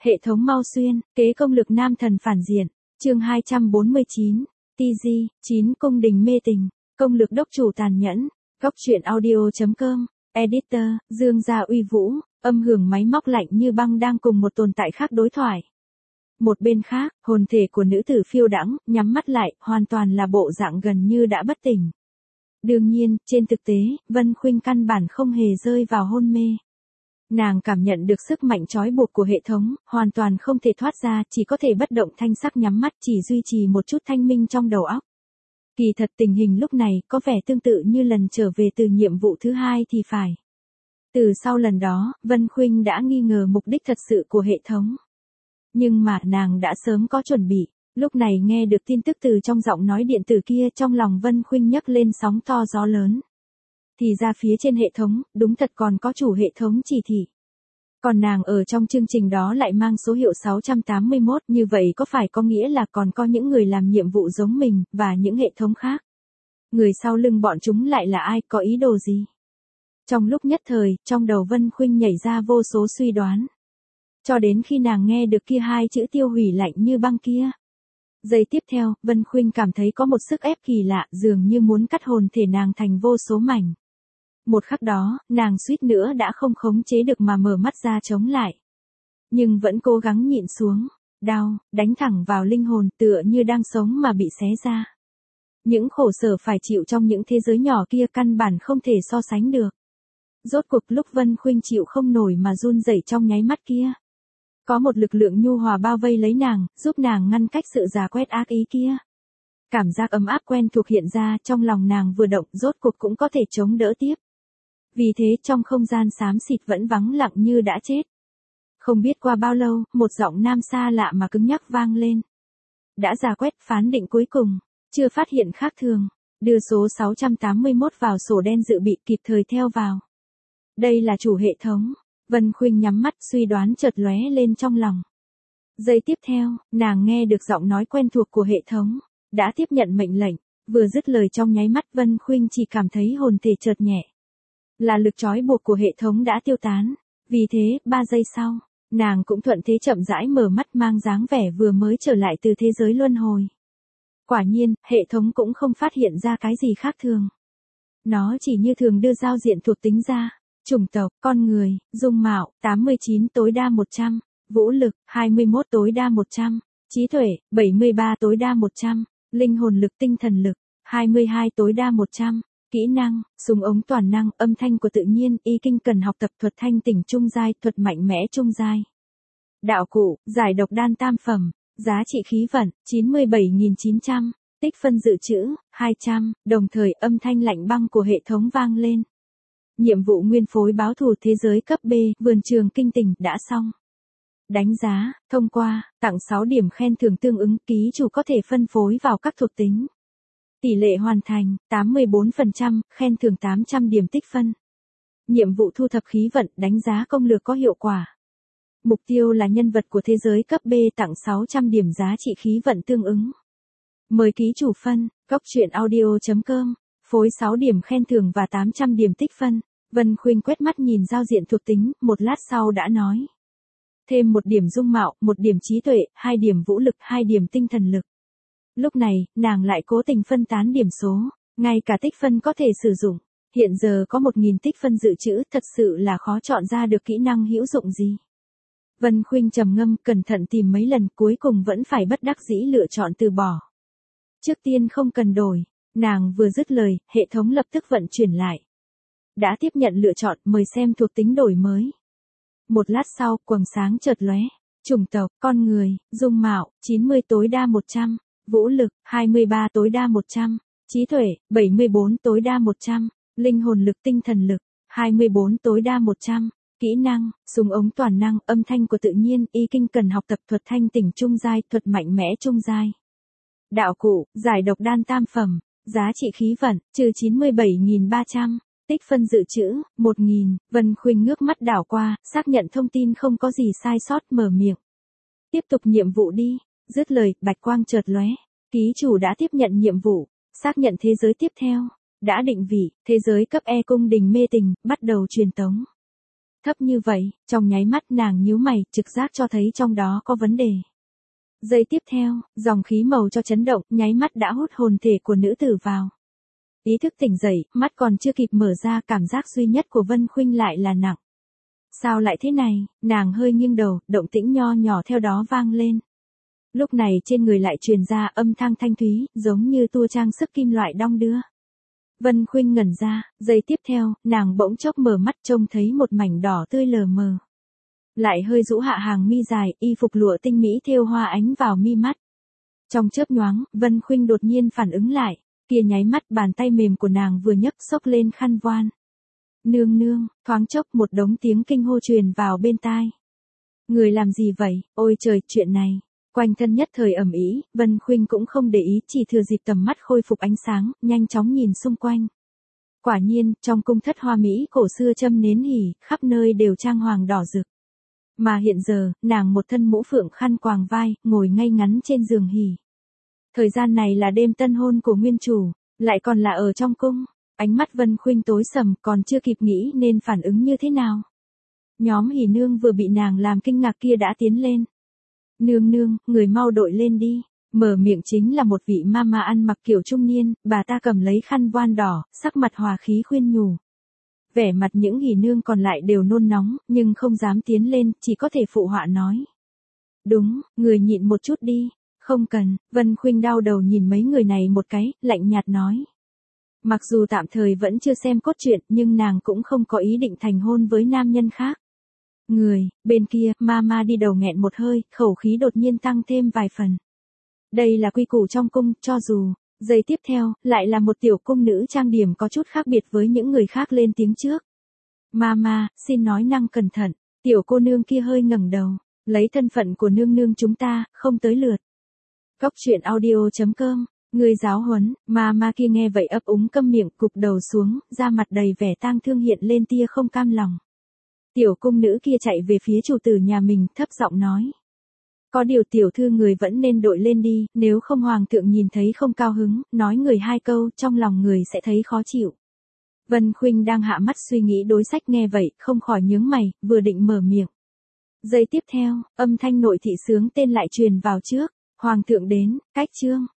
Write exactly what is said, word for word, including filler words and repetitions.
Hệ thống mau xuyên, kế công lực nam thần phản diện. Chương hai trăm bốn mươi chín. tê giê, chín cung đình mê tình, công lực đốc chủ tàn nhẫn. Góc truyện audio chấm com. Editor, Dương Gia uy vũ, âm hưởng máy móc lạnh như băng đang cùng một tồn tại khác đối thoại. Một bên khác, hồn thể của nữ tử phiêu đãng, nhắm mắt lại, hoàn toàn là bộ dạng gần như đã bất tỉnh. Đương nhiên, trên thực tế, Vân Khuynh căn bản không hề rơi vào hôn mê. Nàng cảm nhận được sức mạnh trói buộc của hệ thống, hoàn toàn không thể thoát ra, chỉ có thể bất động thanh sắc nhắm mắt, chỉ duy trì một chút thanh minh trong đầu óc. Kỳ thật tình hình lúc này có vẻ tương tự như lần trở về từ nhiệm vụ thứ hai thì phải. Từ sau lần đó, Vân Khuynh đã nghi ngờ mục đích thật sự của hệ thống. Nhưng mà nàng đã sớm có chuẩn bị, lúc này nghe được tin tức từ trong giọng nói điện tử kia, trong lòng Vân Khuynh nhấc lên sóng to gió lớn. Thì ra phía trên hệ thống, đúng thật còn có chủ hệ thống chỉ thị. Còn nàng ở trong chương trình đó lại mang số hiệu sáu trăm tám mươi mốt, như vậy có phải có nghĩa là còn có những người làm nhiệm vụ giống mình, và những hệ thống khác? Người sau lưng bọn chúng lại là ai, có ý đồ gì? Trong lúc nhất thời, trong đầu Vân Khuynh nhảy ra vô số suy đoán. Cho đến khi nàng nghe được kia hai chữ tiêu hủy lạnh như băng kia. Giây tiếp theo, Vân Khuynh cảm thấy có một sức ép kỳ lạ, dường như muốn cắt hồn thể nàng thành vô số mảnh. Một khắc đó, nàng suýt nữa đã không khống chế được mà mở mắt ra chống lại. Nhưng vẫn cố gắng nhịn xuống, đau, đánh thẳng vào linh hồn tựa như đang sống mà bị xé ra. Những khổ sở phải chịu trong những thế giới nhỏ kia căn bản không thể so sánh được. Rốt cuộc lúc Vân Khuynh chịu không nổi mà run rẩy trong nháy mắt kia. Có một lực lượng nhu hòa bao vây lấy nàng, giúp nàng ngăn cách sự già quét ác ý kia. Cảm giác ấm áp quen thuộc hiện ra trong lòng nàng vừa động, rốt cuộc cũng có thể chống đỡ tiếp. Vì thế trong không gian xám xịt vẫn vắng lặng như đã chết. Không biết qua bao lâu, một giọng nam xa lạ mà cứng nhắc vang lên. Đã giả quét phán định cuối cùng, chưa phát hiện khác thường, đưa số sáu trăm tám mươi mốt vào sổ đen dự bị, kịp thời theo vào. Đây là chủ hệ thống. Vân Khuynh nhắm mắt, suy đoán chợt lóe lên trong lòng. Giây tiếp theo, nàng nghe được giọng nói quen thuộc của hệ thống, đã tiếp nhận mệnh lệnh, vừa dứt lời trong nháy mắt Vân Khuynh chỉ cảm thấy hồn thể chợt nhẹ. Là lực trói buộc của hệ thống đã tiêu tán, vì thế, ba giây sau, nàng cũng thuận thế chậm rãi mở mắt, mang dáng vẻ vừa mới trở lại từ thế giới luân hồi. Quả nhiên, hệ thống cũng không phát hiện ra cái gì khác thường. Nó chỉ như thường đưa giao diện thuộc tính ra. Chủng tộc, con người, dung mạo, tám mươi chín tối đa một trăm, vũ lực, hai mươi mốt tối đa một trăm, trí tuệ, bảy mươi ba tối đa một trăm, linh hồn lực tinh thần lực, hai mươi hai tối đa một trăm, kỹ năng, súng ống toàn năng, âm thanh của tự nhiên, y kinh cần học tập, thuật thanh tỉnh trung giai, thuật mạnh mẽ trung giai. Đạo cụ, giải độc đan tam phẩm, giá trị khí vận, chín mươi bảy nghìn chín trăm, tích phân dự trữ, hai trăm, đồng thời âm thanh lạnh băng của hệ thống vang lên. Nhiệm vụ nguyên phối báo thù thế giới cấp B, vườn trường kinh tình, đã xong. Đánh giá, thông qua, tặng sáu điểm khen thưởng tương ứng, ký chủ có thể phân phối vào các thuộc tính. Tỷ lệ hoàn thành, tám mươi bốn phần trăm, khen thưởng tám trăm điểm tích phân. Nhiệm vụ thu thập khí vận, đánh giá công lược có hiệu quả. Mục tiêu là nhân vật của thế giới cấp B, tặng sáu trăm điểm giá trị khí vận tương ứng. Mời ký chủ phân, góc truyện audio chấm com, phối sáu điểm khen thưởng và tám trăm điểm tích phân. Vân Khuynh quét mắt nhìn giao diện thuộc tính, một lát sau đã nói. Thêm một điểm dung mạo, một điểm trí tuệ, hai điểm vũ lực, hai điểm tinh thần lực. Lúc này, nàng lại cố tình phân tán điểm số, ngay cả tích phân có thể sử dụng. Hiện giờ có một nghìn tích phân dự trữ, thật sự là khó chọn ra được kỹ năng hữu dụng gì. Vân Khuynh trầm ngâm, cẩn thận tìm mấy lần, cuối cùng vẫn phải bất đắc dĩ lựa chọn từ bỏ. Trước tiên không cần đổi, nàng vừa dứt lời, hệ thống lập tức vận chuyển lại. Đã tiếp nhận lựa chọn, mời xem thuộc tính đổi mới. Một lát sau, quầng sáng chợt lóe. Chủng tộc, con người, dung mạo, chín mươi tối đa một trăm, vũ lực, hai mươi ba tối đa một trăm, trí tuệ, bảy mươi bốn tối đa một trăm, linh hồn lực tinh thần lực, hai mươi bốn tối đa một trăm, kỹ năng, súng ống toàn năng, âm thanh của tự nhiên, y kinh cần học tập, thuật thanh tỉnh trung giai, thuật mạnh mẽ trung giai. Đạo cụ, giải độc đan tam phẩm, giá trị khí vận, trừ chín mươi bảy nghìn ba trăm. Tích phân dự trữ, một nghìn, Vân Khuynh ngước mắt đảo qua, xác nhận thông tin không có gì sai sót, mở miệng. Tiếp tục nhiệm vụ đi, dứt lời, bạch quang chợt lóe, ký chủ đã tiếp nhận nhiệm vụ, xác nhận thế giới tiếp theo, đã định vị, thế giới cấp E cung đình mê tình, bắt đầu truyền tống. Thấp như vậy, trong nháy mắt nàng nhíu mày, trực giác cho thấy trong đó có vấn đề. Giây tiếp theo, dòng khí màu cho chấn động, nháy mắt đã hút hồn thể của nữ tử vào. Ý thức tỉnh dậy, mắt còn chưa kịp mở ra, cảm giác duy nhất của Vân Khuynh lại là nặng. Sao lại thế này, nàng hơi nghiêng đầu, động tĩnh nho nhỏ theo đó vang lên. Lúc này trên người lại truyền ra âm thanh thanh thúy, giống như tua trang sức kim loại đong đưa. Vân Khuynh ngẩn ra, giây tiếp theo, nàng bỗng chốc mở mắt trông thấy một mảnh đỏ tươi lờ mờ. Lại hơi rũ hạ hàng mi dài, y phục lụa tinh mỹ thêu hoa ánh vào mi mắt. Trong chớp nhoáng, Vân Khuynh đột nhiên phản ứng lại, kia nháy mắt bàn tay mềm của nàng vừa nhấc xốc lên khăn voan. Nương nương, thoáng chốc một đống tiếng kinh hô truyền vào bên tai. Người làm gì vậy, ôi trời, chuyện này. Quanh thân nhất thời ầm ĩ, Vân Khuynh cũng không để ý, chỉ thừa dịp tầm mắt khôi phục ánh sáng, nhanh chóng nhìn xung quanh. Quả nhiên, trong cung thất hoa mỹ cổ xưa châm nến hỉ, khắp nơi đều trang hoàng đỏ rực. Mà hiện giờ, nàng một thân mũ phượng khăn quàng vai, ngồi ngay ngắn trên giường hỉ. Thời gian này là đêm tân hôn của nguyên chủ, lại còn là ở trong cung. Ánh mắt Vân Khuynh tối sầm, còn chưa kịp nghĩ nên phản ứng như thế nào. Nhóm hỉ nương vừa bị nàng làm kinh ngạc kia đã tiến lên. Nương nương, người mau đội lên đi. Mở miệng chính là một vị mama ăn mặc kiểu trung niên, bà ta cầm lấy khăn voan đỏ, sắc mặt hòa khí khuyên nhủ. Vẻ mặt những hỉ nương còn lại đều nôn nóng, nhưng không dám tiến lên, chỉ có thể phụ họa nói. Đúng, người nhịn một chút đi. Không cần, Vân Khuynh đau đầu nhìn mấy người này một cái, lạnh nhạt nói. Mặc dù tạm thời vẫn chưa xem cốt truyện, nhưng nàng cũng không có ý định thành hôn với nam nhân khác. Người, bên kia, mama đi đầu nghẹn một hơi, khẩu khí đột nhiên tăng thêm vài phần. Đây là quy củ trong cung, cho dù, giây tiếp theo, lại là một tiểu cung nữ trang điểm có chút khác biệt với những người khác lên tiếng trước. Mama, xin nói năng cẩn thận, tiểu cô nương kia hơi ngẩng đầu, lấy thân phận của nương nương chúng ta, không tới lượt. Góc truyện audio chấm com, người giáo huấn, mama kia nghe vậy ấp úng câm miệng, cụp đầu xuống, da mặt đầy vẻ tang thương hiện lên tia không cam lòng. Tiểu cung nữ kia chạy về phía chủ tử nhà mình, thấp giọng nói. Có điều tiểu thư người vẫn nên đội lên đi, nếu không hoàng thượng nhìn thấy không cao hứng, nói người hai câu, trong lòng người sẽ thấy khó chịu. Vân Khuynh đang hạ mắt suy nghĩ đối sách nghe vậy, không khỏi nhướng mày, vừa định mở miệng. Giây tiếp theo, âm thanh nội thị sướng tên lại truyền vào trước, hoàng thượng đến, cách chương.